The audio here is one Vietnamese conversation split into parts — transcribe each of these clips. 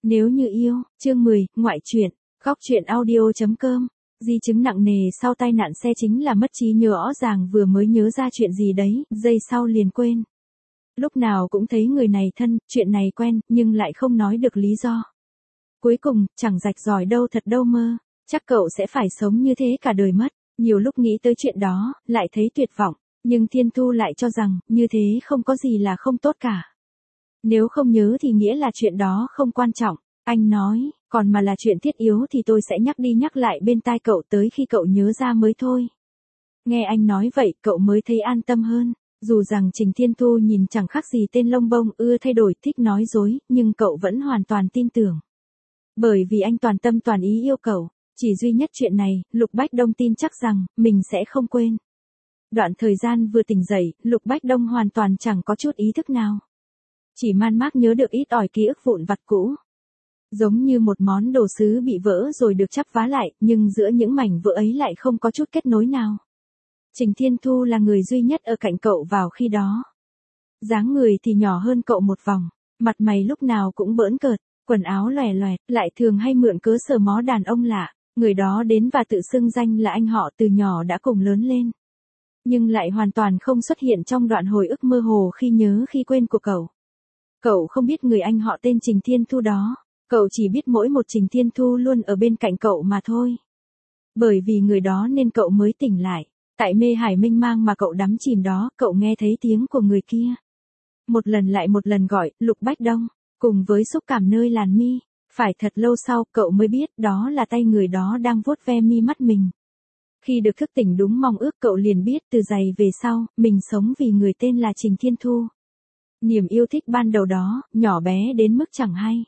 Nếu như yêu, chương 10, ngoại truyện, góc truyện audio.com. Di chứng nặng nề sau tai nạn xe chính là mất trí nhớ rõ ràng, vừa mới nhớ ra chuyện gì đấy, giây sau liền quên. Lúc nào cũng thấy người này thân, chuyện này quen, nhưng lại không nói được lý do. Cuối cùng, chẳng rạch ròi đâu thật đâu mơ, chắc cậu sẽ phải sống như thế cả đời mất. Nhiều lúc nghĩ tới chuyện đó, lại thấy tuyệt vọng, nhưng Thiên Thu lại cho rằng, như thế không có gì là không tốt cả. Nếu không nhớ thì nghĩa là chuyện đó không quan trọng. Anh nói, còn mà là chuyện thiết yếu thì tôi sẽ nhắc đi nhắc lại bên tai cậu tới khi cậu nhớ ra mới thôi. Nghe anh nói vậy cậu mới thấy an tâm hơn. Dù rằng Trình Thiên Thu nhìn chẳng khác gì tên lông bông, ưa thay đổi, thích nói dối, nhưng cậu vẫn hoàn toàn tin tưởng. Bởi vì anh toàn tâm toàn ý yêu cậu. Chỉ duy nhất chuyện này, Lục Bách Đông tin chắc rằng, mình sẽ không quên. Đoạn thời gian vừa tỉnh dậy, Lục Bách Đông hoàn toàn chẳng có chút ý thức nào. Chỉ man mác nhớ được ít ỏi ký ức vụn vặt cũ. Giống như một món đồ sứ bị vỡ rồi được chắp vá lại, nhưng giữa những mảnh vỡ ấy lại không có chút kết nối nào. Trình Thiên Thu là người duy nhất ở cạnh cậu vào khi đó. Dáng người thì nhỏ hơn cậu một vòng, mặt mày lúc nào cũng bỡn cợt, quần áo lòe loẹt, lại thường hay mượn cớ sờ mó đàn ông lạ. Người đó đến và tự xưng danh là anh họ, từ nhỏ đã cùng lớn lên. Nhưng lại hoàn toàn không xuất hiện trong đoạn hồi ức mơ hồ khi nhớ khi quên của cậu. Cậu không biết người anh họ tên Trình Thiên Thu đó. Cậu chỉ biết mỗi một Trình Thiên Thu luôn ở bên cạnh cậu mà thôi. Bởi vì người đó nên cậu mới tỉnh lại. Tại mê hải mênh mang mà cậu đắm chìm đó, cậu nghe thấy tiếng của người kia. Một lần lại một lần gọi, Lục Bách Đông, cùng với xúc cảm nơi làn mi. Phải thật lâu sau, cậu mới biết đó là tay người đó đang vuốt ve mi mắt mình. Khi được thức tỉnh đúng mong ước, cậu liền biết từ giây về sau, mình sống vì người tên là Trình Thiên Thu. Niềm yêu thích ban đầu đó, nhỏ bé đến mức chẳng hay.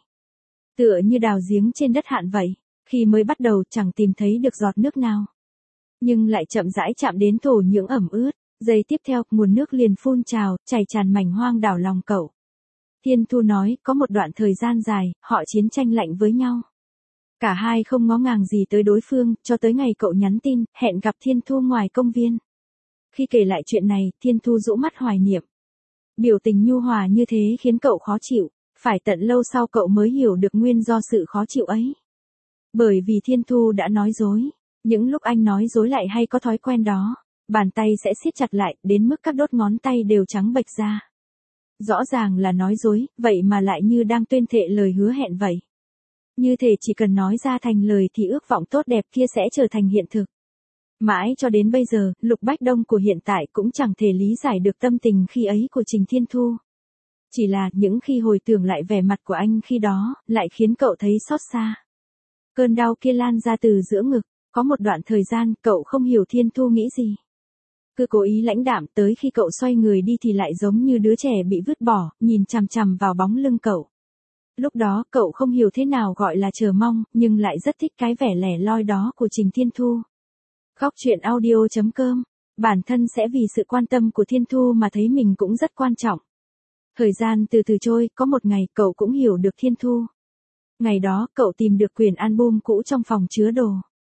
Tựa như đào giếng trên đất hạn vậy, khi mới bắt đầu chẳng tìm thấy được giọt nước nào. Nhưng lại chậm rãi chạm đến thổ nhưỡng ẩm ướt, giây tiếp theo, nguồn nước liền phun trào, chảy tràn mảnh hoang đảo lòng cậu. Thiên Thu nói, có một đoạn thời gian dài, họ chiến tranh lạnh với nhau. Cả hai không ngó ngàng gì tới đối phương, cho tới ngày cậu nhắn tin, hẹn gặp Thiên Thu ngoài công viên. Khi kể lại chuyện này, Thiên Thu rũ mắt hoài niệm. Biểu tình nhu hòa như thế khiến cậu khó chịu, phải tận lâu sau cậu mới hiểu được nguyên do sự khó chịu ấy. Bởi vì Thiên Thu đã nói dối, những lúc anh nói dối lại hay có thói quen đó, bàn tay sẽ siết chặt lại, đến mức các đốt ngón tay đều trắng bệch ra. Rõ ràng là nói dối, vậy mà lại như đang tuyên thệ lời hứa hẹn vậy. Như thể chỉ cần nói ra thành lời thì ước vọng tốt đẹp kia sẽ trở thành hiện thực. Mãi cho đến bây giờ, Lục Bách Đông của hiện tại cũng chẳng thể lý giải được tâm tình khi ấy của Trình Thiên Thu. Chỉ là những khi hồi tưởng lại vẻ mặt của anh khi đó, lại khiến cậu thấy xót xa. Cơn đau kia lan ra từ giữa ngực, có một đoạn thời gian cậu không hiểu Thiên Thu nghĩ gì. Cứ cố ý lãnh đạm, tới khi cậu xoay người đi thì lại giống như đứa trẻ bị vứt bỏ, nhìn chằm chằm vào bóng lưng cậu. Lúc đó cậu không hiểu thế nào gọi là chờ mong, nhưng lại rất thích cái vẻ lẻ loi đó của Trình Thiên Thu. Góc truyện audio.com, bản thân sẽ vì sự quan tâm của Thiên Thu mà thấy mình cũng rất quan trọng. Thời gian từ từ trôi, có một ngày cậu cũng hiểu được Thiên Thu. Ngày đó cậu tìm được quyển album cũ trong phòng chứa đồ.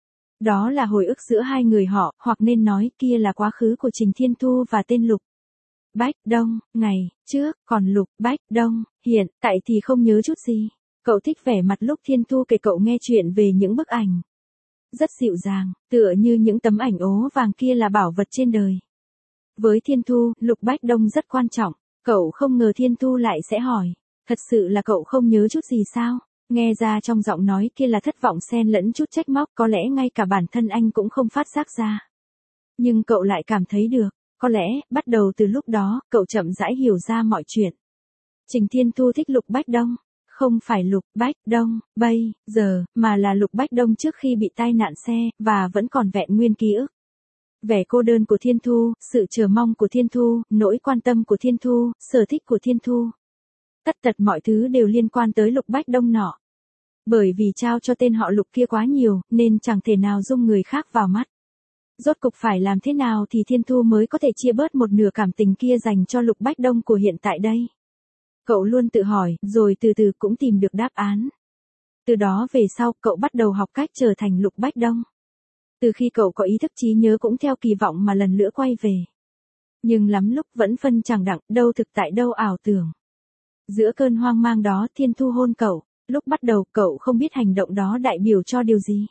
Đó là hồi ức giữa hai người họ, hoặc nên nói kia là quá khứ của Trình Thiên Thu và tên Lục Bách Đông. Ngày trước, còn Lục Bách Đông, hiện tại thì không nhớ chút gì. Cậu thích vẻ mặt lúc Thiên Thu kể cậu nghe chuyện về những bức ảnh. Rất dịu dàng, tựa như những tấm ảnh ố vàng kia là bảo vật trên đời. Với Thiên Thu, Lục Bách Đông rất quan trọng. Cậu không ngờ Thiên Thu lại sẽ hỏi. Thật sự là cậu không nhớ chút gì sao? Nghe ra trong giọng nói kia là thất vọng xen lẫn chút trách móc, có lẽ ngay cả bản thân anh cũng không phát giác ra. Nhưng cậu lại cảm thấy được, có lẽ, bắt đầu từ lúc đó, cậu chậm rãi hiểu ra mọi chuyện. Trình Thiên Thu thích Lục Bách Đông, không phải Lục Bách Đông bây giờ, mà là Lục Bách Đông trước khi bị tai nạn xe, và vẫn còn vẹn nguyên ký ức. Vẻ cô đơn của Thiên Thu, sự chờ mong của Thiên Thu, nỗi quan tâm của Thiên Thu, sở thích của Thiên Thu. Tất tật mọi thứ đều liên quan tới Lục Bách Đông nọ. Bởi vì trao cho tên họ Lục kia quá nhiều, nên chẳng thể nào dung người khác vào mắt. Rốt cục phải làm thế nào thì Thiên Thu mới có thể chia bớt một nửa cảm tình kia dành cho Lục Bách Đông của hiện tại đây? Cậu luôn tự hỏi, rồi từ từ cũng tìm được đáp án. Từ đó về sau, cậu bắt đầu học cách trở thành Lục Bách Đông. Từ khi cậu có ý thức trí nhớ cũng theo kỳ vọng mà lần nữa quay về. Nhưng lắm lúc vẫn phân chẳng đặng, đâu thực tại đâu ảo tưởng. Giữa cơn hoang mang đó, Thiên Thu hôn cậu. Lúc bắt đầu cậu không biết hành động đó đại biểu cho điều gì.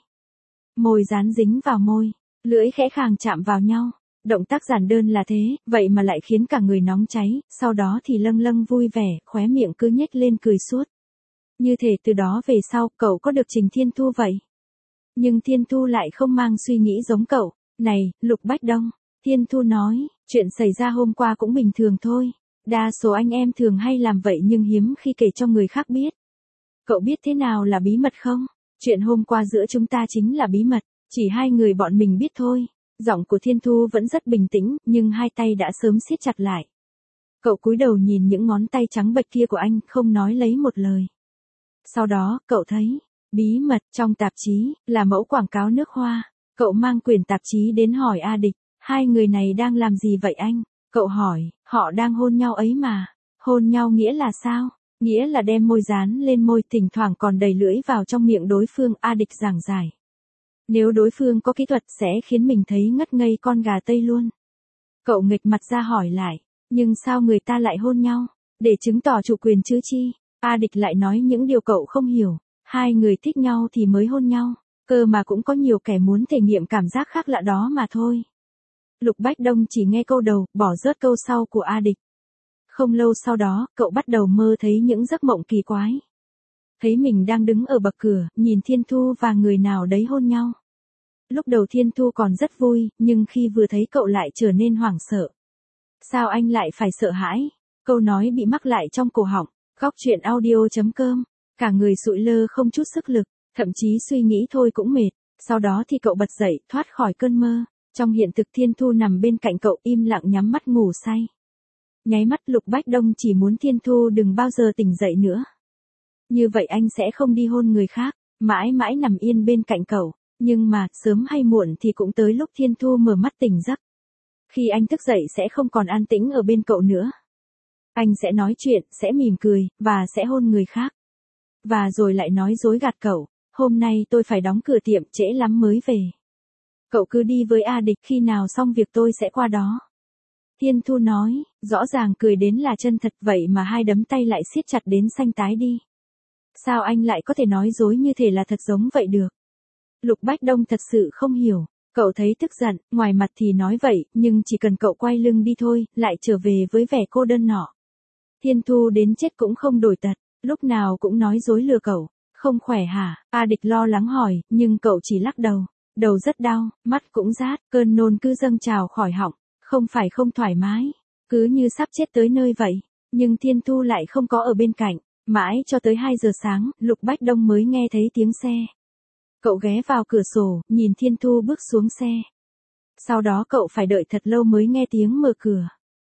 Môi dán dính vào môi, lưỡi khẽ khàng chạm vào nhau. Động tác giản đơn là thế, vậy mà lại khiến cả người nóng cháy, sau đó thì lâng lâng vui vẻ, khóe miệng cứ nhếch lên cười suốt. Như thể từ đó về sau, cậu có được Trình Thiên Thu vậy. Nhưng Thiên Thu lại không mang suy nghĩ giống cậu. Này, Lục Bách Đông, Thiên Thu nói, chuyện xảy ra hôm qua cũng bình thường thôi. Đa số anh em thường hay làm vậy nhưng hiếm khi kể cho người khác biết. Cậu biết thế nào là bí mật không? Chuyện hôm qua giữa chúng ta chính là bí mật, chỉ hai người bọn mình biết thôi. Giọng của Thiên Thu vẫn rất bình tĩnh, nhưng hai tay đã sớm siết chặt lại. Cậu cúi đầu nhìn những ngón tay trắng bệch kia của anh, không nói lấy một lời. Sau đó, cậu thấy, bí mật trong tạp chí, là mẫu quảng cáo nước hoa. Cậu mang quyển tạp chí đến hỏi A Địch, hai người này đang làm gì vậy anh? Cậu hỏi, họ đang hôn nhau ấy mà. Hôn nhau nghĩa là sao? Nghĩa là đem môi dán lên môi, thỉnh thoảng còn đẩy lưỡi vào trong miệng đối phương. A Địch giảng giải. Nếu đối phương có kỹ thuật sẽ khiến mình thấy ngất ngây con gà tây luôn. Cậu nghịch mặt ra hỏi lại, nhưng sao người ta lại hôn nhau? Để chứng tỏ chủ quyền chứ chi? A Địch lại nói những điều cậu không hiểu. Hai người thích nhau thì mới hôn nhau. Cơ mà cũng có nhiều kẻ muốn thể nghiệm cảm giác khác lạ đó mà thôi. Lục Bách Đông chỉ nghe câu đầu, bỏ rớt câu sau của A Địch. Không lâu sau đó, cậu bắt đầu mơ thấy những giấc mộng kỳ quái. Thấy mình đang đứng ở bậc cửa, nhìn Thiên Thu và người nào đấy hôn nhau. Lúc đầu Thiên Thu còn rất vui, nhưng khi vừa thấy cậu lại trở nên hoảng sợ. Sao anh lại phải sợ hãi? Câu nói bị mắc lại trong cổ họng. Góc truyện audio.com. Cả người sụi lơ không chút sức lực, thậm chí suy nghĩ thôi cũng mệt. Sau đó thì cậu bật dậy, thoát khỏi cơn mơ. Trong hiện thực Thiên Thu nằm bên cạnh cậu im lặng nhắm mắt ngủ say. Nháy mắt Lục Bách Đông chỉ muốn Thiên Thu đừng bao giờ tỉnh dậy nữa. Như vậy anh sẽ không đi hôn người khác, mãi mãi nằm yên bên cạnh cậu. Nhưng mà, sớm hay muộn thì cũng tới lúc Thiên Thu mở mắt tỉnh giấc. Khi anh thức dậy sẽ không còn an tĩnh ở bên cậu nữa. Anh sẽ nói chuyện, sẽ mỉm cười, và sẽ hôn người khác. Và rồi lại nói dối gạt cậu, hôm nay tôi phải đóng cửa tiệm trễ lắm mới về. Cậu cứ đi với A Địch, khi nào xong việc tôi sẽ qua đó. Thiên Thu nói, rõ ràng cười đến là chân thật vậy mà hai đấm tay lại siết chặt đến xanh tái đi. Sao anh lại có thể nói dối như thể là thật giống vậy được? Lục Bách Đông thật sự không hiểu. Cậu thấy tức giận, ngoài mặt thì nói vậy, nhưng chỉ cần cậu quay lưng đi thôi, lại trở về với vẻ cô đơn nọ. Thiên Thu đến chết cũng không đổi tật, lúc nào cũng nói dối lừa cậu. Không khỏe hả? A Địch lo lắng hỏi, nhưng cậu chỉ lắc đầu. Đầu rất đau, mắt cũng rát, cơn nôn cứ dâng trào khỏi họng. Không phải không thoải mái, cứ như sắp chết tới nơi vậy. Nhưng Thiên Thu lại không có ở bên cạnh. Mãi cho tới 2 giờ sáng, Lục Bách Đông mới nghe thấy tiếng xe. Cậu ghé vào cửa sổ, nhìn Thiên Thu bước xuống xe. Sau đó cậu phải đợi thật lâu mới nghe tiếng mở cửa.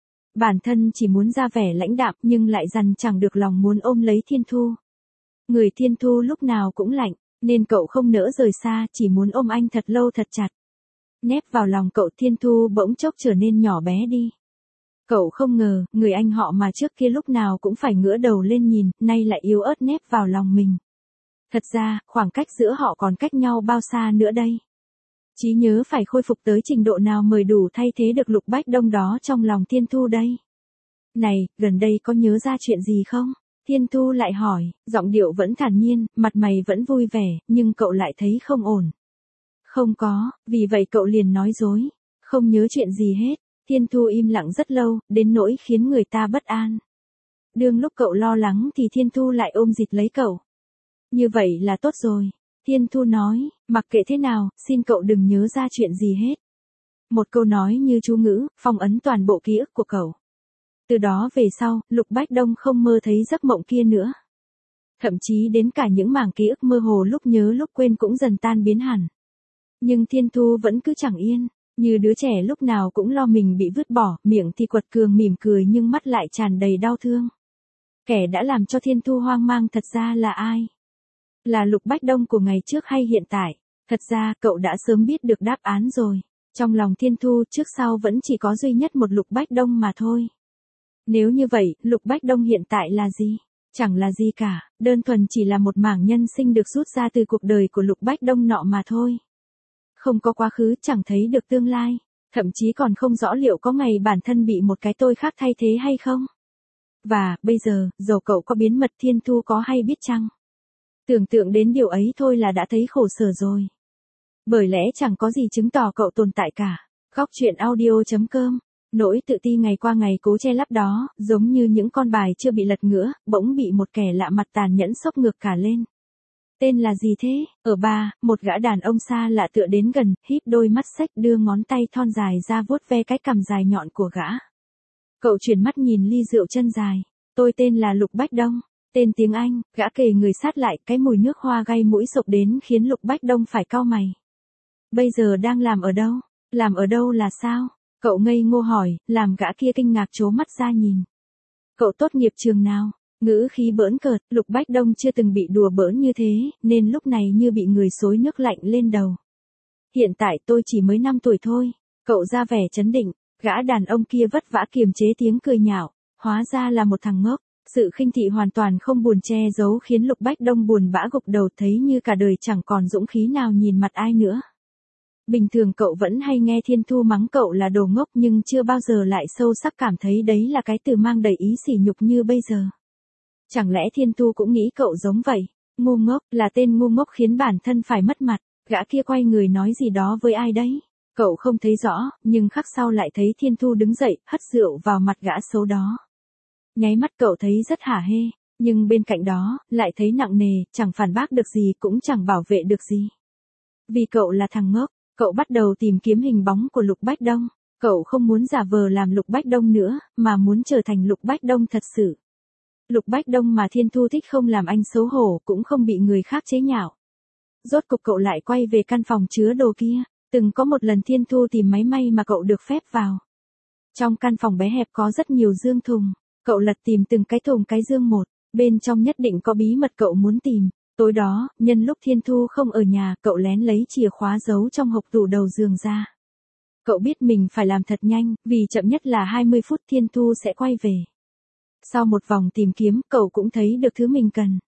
Bản thân chỉ muốn ra vẻ lãnh đạm nhưng lại dằn chẳng được lòng muốn ôm lấy Thiên Thu. Người Thiên Thu lúc nào cũng lạnh, nên cậu không nỡ rời xa, chỉ muốn ôm anh thật lâu thật chặt. Nép vào lòng cậu, Thiên Thu bỗng chốc trở nên nhỏ bé đi. Cậu không ngờ, người anh họ mà trước kia lúc nào cũng phải ngửa đầu lên nhìn, nay lại yếu ớt nép vào lòng mình. Thật ra, khoảng cách giữa họ còn cách nhau bao xa nữa đây? Trí nhớ phải khôi phục tới trình độ nào mới đủ thay thế được Lục Bách Đông đó trong lòng Thiên Thu đây? Này, gần đây có nhớ ra chuyện gì không? Thiên Thu lại hỏi, giọng điệu vẫn thản nhiên, mặt mày vẫn vui vẻ, nhưng cậu lại thấy không ổn. Không có, vì vậy cậu liền nói dối. Không nhớ chuyện gì hết. Thiên Thu im lặng rất lâu, đến nỗi khiến người ta bất an. Đương lúc cậu lo lắng thì Thiên Thu lại ôm dịt lấy cậu. Như vậy là tốt rồi. Thiên Thu nói, mặc kệ thế nào, xin cậu đừng nhớ ra chuyện gì hết. Một câu nói như chú ngữ, phong ấn toàn bộ ký ức của cậu. Từ đó về sau, Lục Bách Đông không mơ thấy giấc mộng kia nữa. Thậm chí đến cả những mảng ký ức mơ hồ lúc nhớ lúc quên cũng dần tan biến hẳn. Nhưng Thiên Thu vẫn cứ chẳng yên, như đứa trẻ lúc nào cũng lo mình bị vứt bỏ, miệng thì quật cường mỉm cười nhưng mắt lại tràn đầy đau thương. Kẻ đã làm cho Thiên Thu hoang mang thật ra là ai? Là Lục Bách Đông của ngày trước hay hiện tại? Thật ra, cậu đã sớm biết được đáp án rồi. Trong lòng Thiên Thu trước sau vẫn chỉ có duy nhất một Lục Bách Đông mà thôi. Nếu như vậy, Lục Bách Đông hiện tại là gì? Chẳng là gì cả, đơn thuần chỉ là một mảng nhân sinh được rút ra từ cuộc đời của Lục Bách Đông nọ mà thôi. Không có quá khứ, chẳng thấy được tương lai, thậm chí còn không rõ liệu có ngày bản thân bị một cái tôi khác thay thế hay không. Và, bây giờ, dầu cậu có biến mật Thiên Thu có hay biết chăng? Tưởng tượng đến điều ấy thôi là đã thấy khổ sở rồi. Bởi lẽ chẳng có gì chứng tỏ cậu tồn tại cả. Góc chuyện audio.com. Nỗi tự ti ngày qua ngày cố che lấp đó, giống như những con bài chưa bị lật ngửa, bỗng bị một kẻ lạ mặt tàn nhẫn xốc ngược cả lên. Tên là gì thế? Ở ba, một gã đàn ông xa lạ tựa đến gần, híp đôi mắt xếch đưa ngón tay thon dài ra vuốt ve cái cằm dài nhọn của gã. Cậu chuyển mắt nhìn ly rượu chân dài. Tôi tên là Lục Bách Đông. Tên tiếng Anh, gã kề người sát lại, cái mùi nước hoa gây mũi sộc đến khiến Lục Bách Đông phải cau mày. Bây giờ đang làm ở đâu? Làm ở đâu là sao? Cậu ngây ngô hỏi, làm gã kia kinh ngạc trố mắt ra nhìn. Cậu tốt nghiệp trường nào? Ngữ khí bỡn cợt, Lục Bách Đông chưa từng bị đùa bỡn như thế, nên lúc này như bị người xối nước lạnh lên đầu. Hiện tại tôi chỉ mới 5 tuổi thôi. Cậu ra vẻ trấn định, gã đàn ông kia vất vả kiềm chế tiếng cười nhạo, hóa ra là một thằng ngốc. Sự khinh thị hoàn toàn không buồn che giấu khiến Lục Bách Đông buồn bã gục đầu, thấy như cả đời chẳng còn dũng khí nào nhìn mặt ai nữa. Bình thường cậu vẫn hay nghe Thiên Thu mắng cậu là đồ ngốc, nhưng chưa bao giờ lại sâu sắc cảm thấy đấy là cái từ mang đầy ý sỉ nhục như bây giờ. Chẳng lẽ Thiên Thu cũng nghĩ cậu giống vậy? Ngu ngốc, là tên ngu ngốc khiến bản thân phải mất mặt. Gã kia quay người nói gì đó với ai đấy? Cậu không thấy rõ, nhưng khắc sau lại thấy Thiên Thu đứng dậy, hất rượu vào mặt gã xấu đó. Nháy mắt cậu thấy rất hả hê, nhưng bên cạnh đó, lại thấy nặng nề, chẳng phản bác được gì cũng chẳng bảo vệ được gì. Vì cậu là thằng ngốc, cậu bắt đầu tìm kiếm hình bóng của Lục Bách Đông. Cậu không muốn giả vờ làm Lục Bách Đông nữa, mà muốn trở thành Lục Bách Đông thật sự. Lục Bách Đông mà Thiên Thu thích, không làm anh xấu hổ, cũng không bị người khác chế nhạo. Rốt cục cậu lại quay về căn phòng chứa đồ kia. Từng có một lần Thiên Thu tìm máy may mà cậu được phép vào. Trong căn phòng bé hẹp có rất nhiều dương thùng. Cậu lật tìm từng cái thùng cái dương một. Bên trong nhất định có bí mật cậu muốn tìm. Tối đó, nhân lúc Thiên Thu không ở nhà, cậu lén lấy chìa khóa giấu trong hộc tủ đầu giường ra. Cậu biết mình phải làm thật nhanh, vì chậm nhất là 20 phút Thiên Thu sẽ quay về. Sau một vòng tìm kiếm, cậu cũng thấy được thứ mình cần.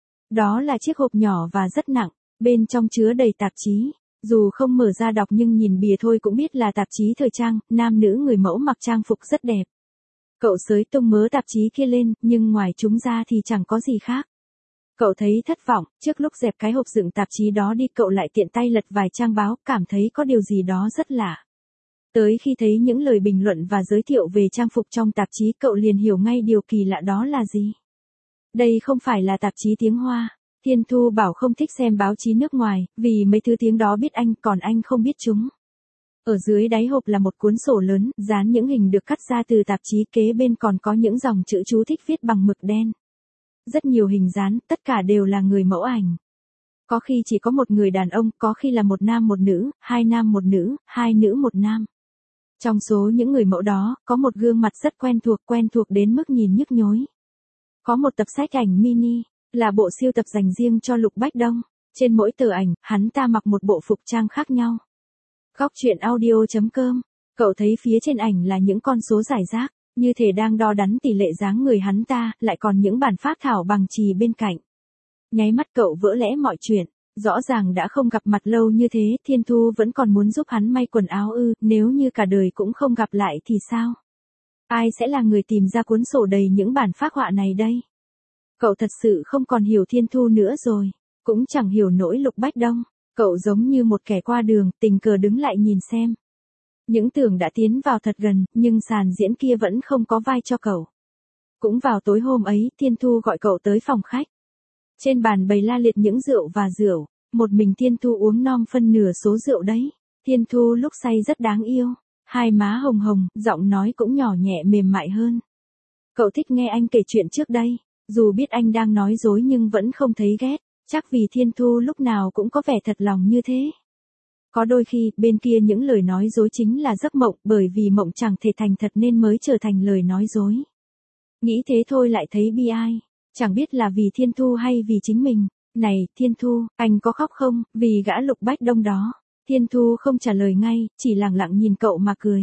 Đó là chiếc hộp nhỏ và rất nặng, bên trong chứa đầy tạp chí. Dù không mở ra đọc nhưng nhìn bìa thôi cũng biết là tạp chí thời trang, nam nữ người mẫu mặc trang phục rất đẹp. Cậu xới tung mớ tạp chí kia lên, nhưng ngoài chúng ra thì chẳng có gì khác. Cậu thấy thất vọng, trước lúc dẹp cái hộp đựng tạp chí đó đi, cậu lại tiện tay lật vài trang báo, cảm thấy có điều gì đó rất lạ. Tới khi thấy những lời bình luận và giới thiệu về trang phục trong tạp chí, cậu liền hiểu ngay điều kỳ lạ đó là gì. Đây không phải là tạp chí tiếng Hoa. Thiên Thu bảo không thích xem báo chí nước ngoài, vì mấy thứ tiếng đó biết anh, còn anh không biết chúng. Ở dưới đáy hộp là một cuốn sổ lớn, dán những hình được cắt ra từ tạp chí, kế bên còn có những dòng chữ chú thích viết bằng mực đen. Rất nhiều hình dán, tất cả đều là người mẫu ảnh. Có khi chỉ có một người đàn ông, có khi là một nam một nữ, hai nam một nữ, hai nữ một nam. Trong số những người mẫu đó, có một gương mặt rất quen thuộc đến mức nhìn nhức nhối. Có một tập sách ảnh mini, là bộ siêu tập dành riêng cho Lục Bách Đông. Trên mỗi tờ ảnh, hắn ta mặc một bộ phục trang khác nhau. Góc chuyện audio.com. Cậu thấy phía trên ảnh là những con số rải rác, như thể đang đo đắn tỷ lệ dáng người hắn ta, lại còn những bản phác thảo bằng chì bên cạnh. Nháy mắt cậu vỡ lẽ mọi chuyện. Rõ ràng đã không gặp mặt lâu như thế, Thiên Thu vẫn còn muốn giúp hắn may quần áo ư? Nếu như cả đời cũng không gặp lại thì sao? Ai sẽ là người tìm ra cuốn sổ đầy những bản phác họa này đây? Cậu thật sự không còn hiểu Thiên Thu nữa rồi, cũng chẳng hiểu nỗi Lục Bách Đông. Cậu giống như một kẻ qua đường, tình cờ đứng lại nhìn xem. Những tưởng đã tiến vào thật gần, nhưng sàn diễn kia vẫn không có vai cho cậu. Cũng vào tối hôm ấy, Thiên Thu gọi cậu tới phòng khách. Trên bàn bày la liệt những rượu và rượu, một mình Thiên Thu uống non phân nửa số rượu đấy. Thiên Thu lúc say rất đáng yêu, hai má hồng hồng, giọng nói cũng nhỏ nhẹ mềm mại hơn. Cậu thích nghe anh kể chuyện trước đây, dù biết anh đang nói dối nhưng vẫn không thấy ghét, chắc vì Thiên Thu lúc nào cũng có vẻ thật lòng như thế. Có đôi khi, bên kia những lời nói dối chính là giấc mộng, bởi vì mộng chẳng thể thành thật nên mới trở thành lời nói dối. Nghĩ thế thôi lại thấy bi ai. Chẳng biết là vì Thiên Thu hay vì chính mình. Này, Thiên Thu, anh có khóc không, vì gã Lục Bách Đông đó? Thiên Thu không trả lời ngay, chỉ lặng lặng nhìn cậu mà cười.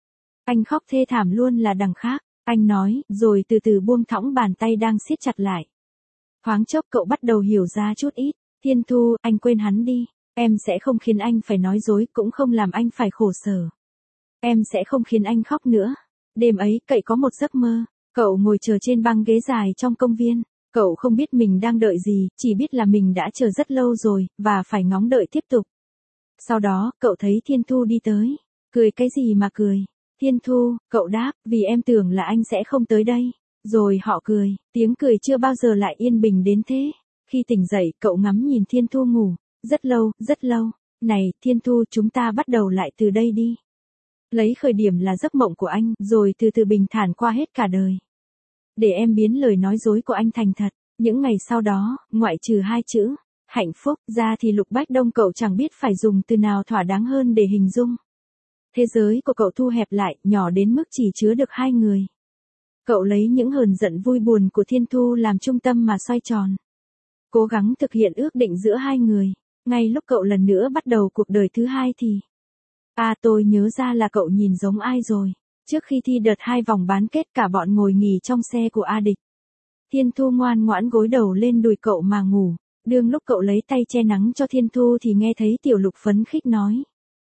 Anh khóc thê thảm luôn là đằng khác, anh nói, rồi từ từ buông thõng bàn tay đang siết chặt lại. Thoáng chốc cậu bắt đầu hiểu ra chút ít. Thiên Thu, anh quên hắn đi. Em sẽ không khiến anh phải nói dối, cũng không làm anh phải khổ sở. Em sẽ không khiến anh khóc nữa. Đêm ấy, cậu có một giấc mơ. Cậu ngồi chờ trên băng ghế dài trong công viên. Cậu không biết mình đang đợi gì, chỉ biết là mình đã chờ rất lâu rồi, và phải ngóng đợi tiếp tục. Sau đó, cậu thấy Thiên Thu đi tới. Cười cái gì mà cười? Thiên Thu, cậu đáp, vì em tưởng là anh sẽ không tới đây. Rồi họ cười, tiếng cười chưa bao giờ lại yên bình đến thế. Khi tỉnh dậy, cậu ngắm nhìn Thiên Thu ngủ. Rất lâu, rất lâu. Này, Thiên Thu, chúng ta bắt đầu lại từ đây đi. Lấy khởi điểm là giấc mộng của anh, rồi từ từ bình thản qua hết cả đời. Để em biến lời nói dối của anh thành thật. Những ngày sau đó, ngoại trừ hai chữ, hạnh phúc, ra thì Lục Bách Đông cậu chẳng biết phải dùng từ nào thỏa đáng hơn để hình dung. Thế giới của cậu thu hẹp lại, nhỏ đến mức chỉ chứa được hai người. Cậu lấy những hờn giận vui buồn của Thiên Thu làm trung tâm mà xoay tròn. Cố gắng thực hiện ước định giữa hai người. Ngay lúc cậu lần nữa bắt đầu cuộc đời thứ hai thì... tôi nhớ ra là cậu nhìn giống ai rồi. Trước khi thi đợt 2 vòng bán kết cả bọn ngồi nghỉ trong xe của A Địch. Thiên Thu ngoan ngoãn gối đầu lên đùi cậu mà ngủ. Đương lúc cậu lấy tay che nắng cho Thiên Thu thì nghe thấy Tiểu Lục phấn khích nói.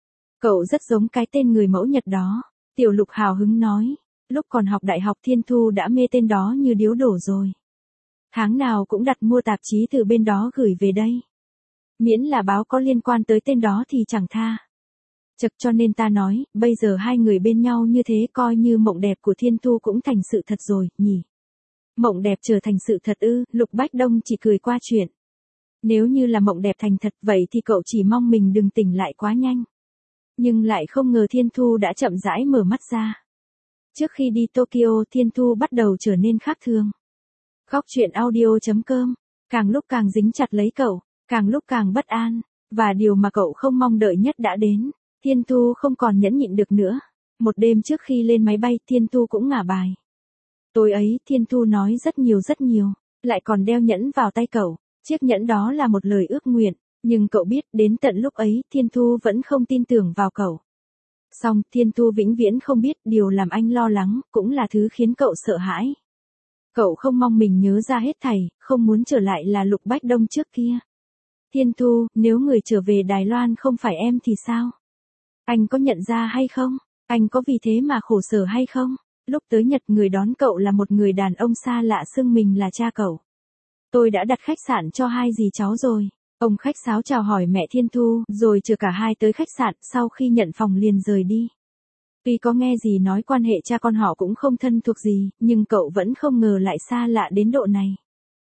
Cậu rất giống cái tên người mẫu Nhật đó. Tiểu Lục hào hứng nói. Lúc còn học đại học Thiên Thu đã mê tên đó như điếu đổ rồi. Tháng nào cũng đặt mua tạp chí từ bên đó gửi về đây. Miễn là báo có liên quan tới tên đó thì chẳng tha. Chật cho nên ta nói, bây giờ hai người bên nhau như thế coi như mộng đẹp của Thiên Thu cũng thành sự thật rồi, nhỉ? Mộng đẹp trở thành sự thật ư? Lục Bách Đông chỉ cười qua chuyện. Nếu như là mộng đẹp thành thật vậy thì cậu chỉ mong mình đừng tỉnh lại quá nhanh. Nhưng lại không ngờ Thiên Thu đã chậm rãi mở mắt ra. Trước khi đi Tokyo Thiên Thu bắt đầu trở nên khác thường. Góc truyện audio.com, càng lúc càng dính chặt lấy cậu, càng lúc càng bất an, và điều mà cậu không mong đợi nhất đã đến. Thiên Thu không còn nhẫn nhịn được nữa. Một đêm trước khi lên máy bay Thiên Thu cũng ngả bài. Tối ấy Thiên Thu nói rất nhiều, lại còn đeo nhẫn vào tay cậu. Chiếc nhẫn đó là một lời ước nguyện, nhưng cậu biết đến tận lúc ấy Thiên Thu vẫn không tin tưởng vào cậu. Song Thiên Thu vĩnh viễn không biết điều làm anh lo lắng cũng là thứ khiến cậu sợ hãi. Cậu không mong mình nhớ ra hết thảy, không muốn trở lại là Lục Bách Đông trước kia. Thiên Thu, nếu người trở về Đài Loan không phải em thì sao? Anh có nhận ra hay không? Anh có vì thế mà khổ sở hay không? Lúc tới Nhật người đón cậu là một người đàn ông xa lạ xưng mình là cha cậu. Tôi đã đặt khách sạn cho hai dì cháu rồi. Ông khách sáo chào hỏi mẹ Thiên Thu, rồi chở cả hai tới khách sạn, sau khi nhận phòng liền rời đi. Tuy có nghe dì nói quan hệ cha con họ cũng không thân thuộc gì, nhưng cậu vẫn không ngờ lại xa lạ đến độ này.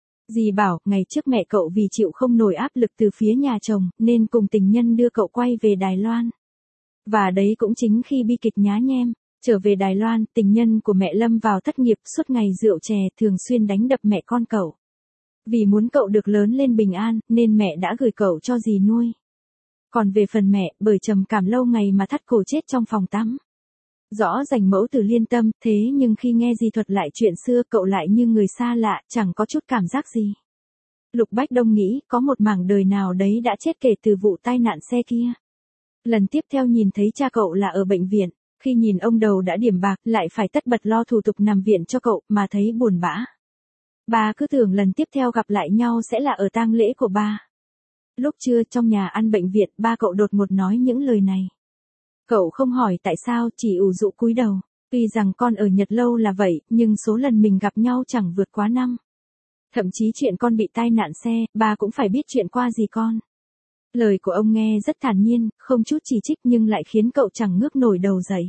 Dì bảo, ngày trước mẹ cậu vì chịu không nổi áp lực từ phía nhà chồng, nên cùng tình nhân đưa cậu quay về Đài Loan. Và đấy cũng chính khi bi kịch nhá nhem, trở về Đài Loan, tình nhân của mẹ lâm vào thất nghiệp, suốt ngày rượu chè, thường xuyên đánh đập mẹ con cậu. Vì muốn cậu được lớn lên bình an, nên mẹ đã gửi cậu cho dì nuôi. Còn về phần mẹ, bởi trầm cảm lâu ngày mà thắt cổ chết trong phòng tắm. Rõ rành mẫu tử liên tâm, thế nhưng khi nghe dì thuật lại chuyện xưa cậu lại như người xa lạ, chẳng có chút cảm giác gì. Lục Bách Đông nghĩ có một mảng đời nào đấy đã chết kể từ vụ tai nạn xe kia. Lần tiếp theo nhìn thấy cha cậu là ở bệnh viện, khi nhìn ông đầu đã điểm bạc lại phải tất bật lo thủ tục nằm viện cho cậu mà thấy buồn bã. Bà cứ tưởng lần tiếp theo gặp lại nhau sẽ là ở tang lễ của ba. Lúc trưa trong nhà ăn bệnh viện ba cậu đột ngột nói những lời này. Cậu không hỏi tại sao chỉ ủ rũ cúi đầu. Tuy rằng con ở Nhật lâu là vậy nhưng số lần mình gặp nhau chẳng vượt quá 5. Thậm chí chuyện con bị tai nạn xe, ba cũng phải biết chuyện qua gì con. Lời của ông nghe rất thản nhiên, không chút chỉ trích nhưng lại khiến cậu chẳng ngước nổi đầu dậy.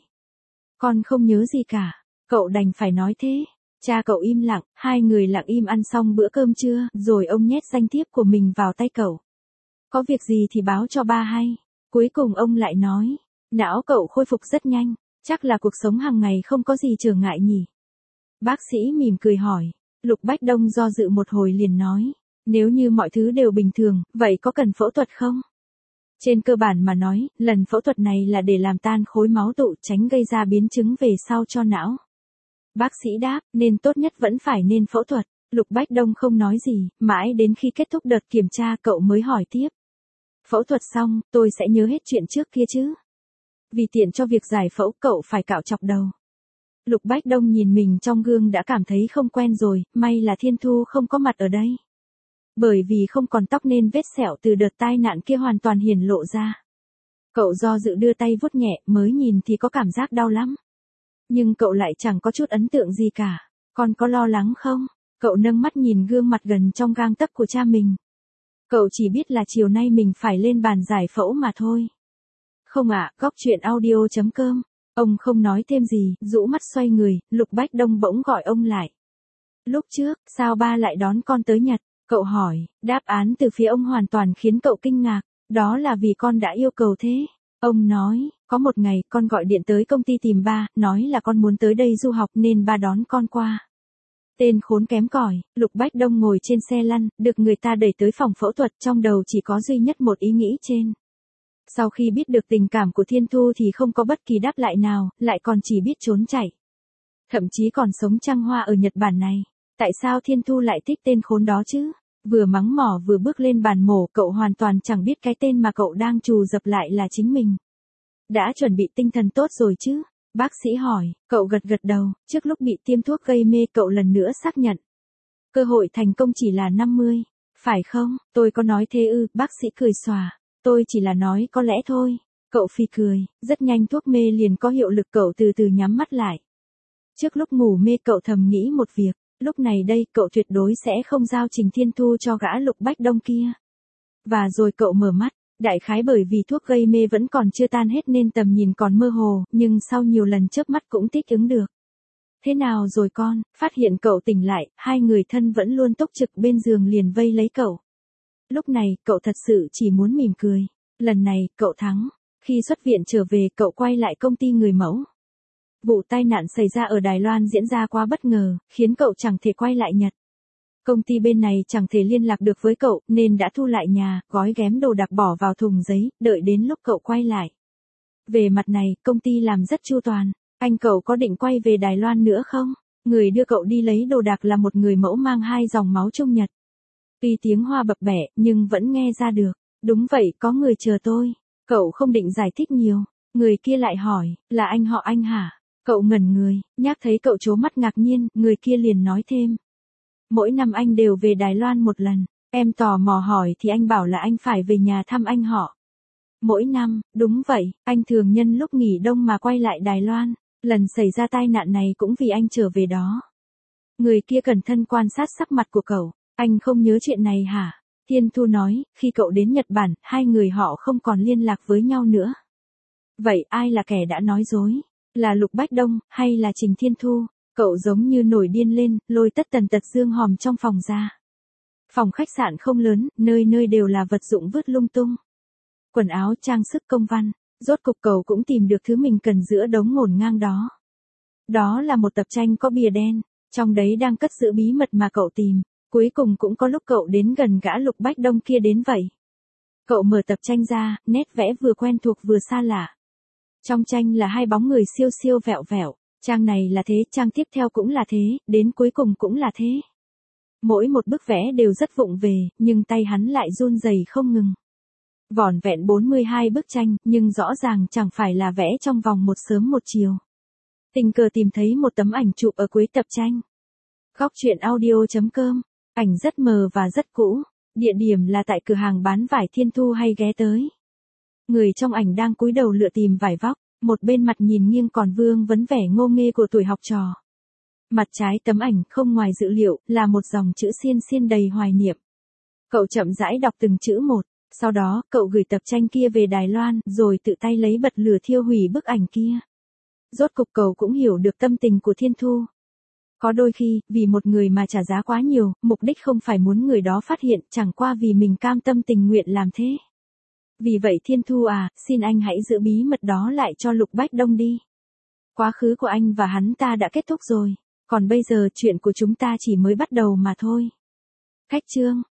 Con không nhớ gì cả, cậu đành phải nói thế. Cha cậu im lặng, hai người lặng im ăn xong bữa cơm trưa, rồi ông nhét danh thiếp của mình vào tay cậu. Có việc gì thì báo cho ba hay. Cuối cùng ông lại nói, não cậu khôi phục rất nhanh, chắc là cuộc sống hàng ngày không có gì trở ngại nhỉ. Bác sĩ mỉm cười hỏi, Lục Bách Đông do dự một hồi liền nói, nếu như mọi thứ đều bình thường, vậy có cần phẫu thuật không? Trên cơ bản mà nói, lần phẫu thuật này là để làm tan khối máu tụ tránh gây ra biến chứng về sau cho não. Bác sĩ đáp, nên tốt nhất vẫn phải nên phẫu thuật. Lục Bách Đông không nói gì, mãi đến khi kết thúc đợt kiểm tra cậu mới hỏi tiếp. Phẫu thuật xong, tôi sẽ nhớ hết chuyện trước kia chứ? Vì tiện cho việc giải phẫu cậu phải cạo chọc đầu. Lục Bách Đông nhìn mình trong gương đã cảm thấy không quen rồi, may là Thiên Thu không có mặt ở đây. Bởi vì không còn tóc nên vết sẹo từ đợt tai nạn kia hoàn toàn hiển lộ ra. Cậu do dự đưa tay vuốt nhẹ, mới nhìn thì có cảm giác đau lắm. Nhưng cậu lại chẳng có chút ấn tượng gì cả. Con có lo lắng không? Cậu nâng mắt nhìn gương mặt gần trong gang tấc của cha mình. Cậu chỉ biết là chiều nay mình phải lên bàn giải phẫu mà thôi. Không ạ, góc chuyện audio.com. Ông không nói thêm gì, rũ mắt xoay người, Lục Bách Đông bỗng gọi ông lại. Lúc trước, sao ba lại đón con tới Nhật? Cậu hỏi, đáp án từ phía ông hoàn toàn khiến cậu kinh ngạc. Đó là vì con đã yêu cầu thế. Ông nói, có một ngày con gọi điện tới công ty tìm ba, nói là con muốn tới đây du học nên ba đón con qua. Tên khốn kém cỏi, Lục Bách Đông ngồi trên xe lăn, được người ta đẩy tới phòng phẫu thuật, trong đầu chỉ có duy nhất một ý nghĩ trên. Sau khi biết được tình cảm của Thiên Thu thì không có bất kỳ đáp lại nào, lại còn chỉ biết trốn chạy. Thậm chí còn sống trăng hoa ở Nhật Bản này. Tại sao Thiên Thu lại thích tên khốn đó chứ? Vừa mắng mỏ vừa bước lên bàn mổ, cậu hoàn toàn chẳng biết cái tên mà cậu đang trù dập lại là chính mình. Đã chuẩn bị tinh thần tốt rồi chứ? Bác sĩ hỏi, cậu gật gật đầu, trước lúc bị tiêm thuốc gây mê cậu lần nữa xác nhận. Cơ hội thành công chỉ là 50, phải không? Tôi có nói thế ư? Bác sĩ cười xòa. Tôi chỉ là nói có lẽ thôi. Cậu phì cười, rất nhanh thuốc mê liền có hiệu lực, cậu từ từ nhắm mắt lại. Trước lúc ngủ mê cậu thầm nghĩ một việc, lúc này đây cậu tuyệt đối sẽ không giao Trình Thiên Thu cho gã Lục Bách Đông kia. Và rồi cậu mở mắt, đại khái bởi vì thuốc gây mê vẫn còn chưa tan hết nên tầm nhìn còn mơ hồ, nhưng sau nhiều lần chớp mắt cũng thích ứng được. Thế nào rồi con? Phát hiện cậu tỉnh lại, hai người thân vẫn luôn túc trực bên giường liền vây lấy cậu. Lúc này, cậu thật sự chỉ muốn mỉm cười. Lần này, cậu thắng. Khi xuất viện trở về, cậu quay lại công ty người mẫu. Vụ tai nạn xảy ra ở Đài Loan diễn ra quá bất ngờ, khiến cậu chẳng thể quay lại Nhật. Công ty bên này chẳng thể liên lạc được với cậu, nên đã thu lại nhà, gói ghém đồ đạc bỏ vào thùng giấy, đợi đến lúc cậu quay lại. Về mặt này, công ty làm rất chu toàn. Anh cậu có định quay về Đài Loan nữa không? Người đưa cậu đi lấy đồ đạc là một người mẫu mang hai dòng máu Trung Nhật. Tuy tiếng Hoa bập bẹ, nhưng vẫn nghe ra được. Đúng vậy, có người chờ tôi. Cậu không định giải thích nhiều. Người kia lại hỏi, là anh họ Anh hả? Cậu ngẩn người, nhác thấy cậu trố mắt ngạc nhiên, người kia liền nói thêm. Mỗi năm anh đều về Đài Loan một lần. Em tò mò hỏi thì anh bảo là anh phải về nhà thăm anh họ. Mỗi năm, đúng vậy, anh thường nhân lúc nghỉ đông mà quay lại Đài Loan. Lần xảy ra tai nạn này cũng vì anh trở về đó. Người kia cẩn thận quan sát sắc mặt của cậu. Anh không nhớ chuyện này hả? Thiên Thu nói, khi cậu đến Nhật Bản, hai người họ không còn liên lạc với nhau nữa. Vậy ai là kẻ đã nói dối? Là Lục Bách Đông, hay là Trình Thiên Thu? Cậu giống như nổi điên lên, lôi tất tần tật dương hòm trong phòng ra. Phòng khách sạn không lớn, nơi nơi đều là vật dụng vứt lung tung. Quần áo, trang sức, công văn. Rốt cục cậu cũng tìm được thứ mình cần giữa đống ngổn ngang đó. Đó là một tập tranh có bìa đen, trong đấy đang cất giữ bí mật mà cậu tìm. Cuối cùng cũng có lúc cậu đến gần gã Lục Bách Đông kia đến vậy. Cậu mở tập tranh ra, nét vẽ vừa quen thuộc vừa xa lạ. Trong tranh là hai bóng người siêu siêu vẹo vẹo, trang này là thế, trang tiếp theo cũng là thế, đến cuối cùng cũng là thế. Mỗi một bức vẽ đều rất vụng về, nhưng tay hắn lại run rẩy không ngừng. Vỏn vẹn 42 bức tranh, nhưng rõ ràng chẳng phải là vẽ trong vòng một sớm một chiều. Tình cờ tìm thấy một tấm ảnh chụp ở cuối tập tranh. Góc chuyện audio.com. Ảnh rất mờ và rất cũ. Địa điểm là tại cửa hàng bán vải Thiên Thu hay ghé tới. Người trong ảnh đang cúi đầu lựa tìm vải vóc, một bên mặt nhìn nghiêng còn vương vấn vẻ ngô nghê của tuổi học trò. Mặt trái tấm ảnh không ngoài dữ liệu là một dòng chữ xiên xiên đầy hoài niệm. Cậu chậm rãi đọc từng chữ một, sau đó cậu gửi tập tranh kia về Đài Loan rồi tự tay lấy bật lửa thiêu hủy bức ảnh kia. Rốt cục cậu cũng hiểu được tâm tình của Thiên Thu. Có đôi khi, vì một người mà trả giá quá nhiều, mục đích không phải muốn người đó phát hiện, chẳng qua vì mình cam tâm tình nguyện làm thế. Vì vậy Thiên Thu à, xin anh hãy giữ bí mật đó lại cho Lục Bách Đông đi. Quá khứ của anh và hắn ta đã kết thúc rồi, còn bây giờ chuyện của chúng ta chỉ mới bắt đầu mà thôi. Khách chương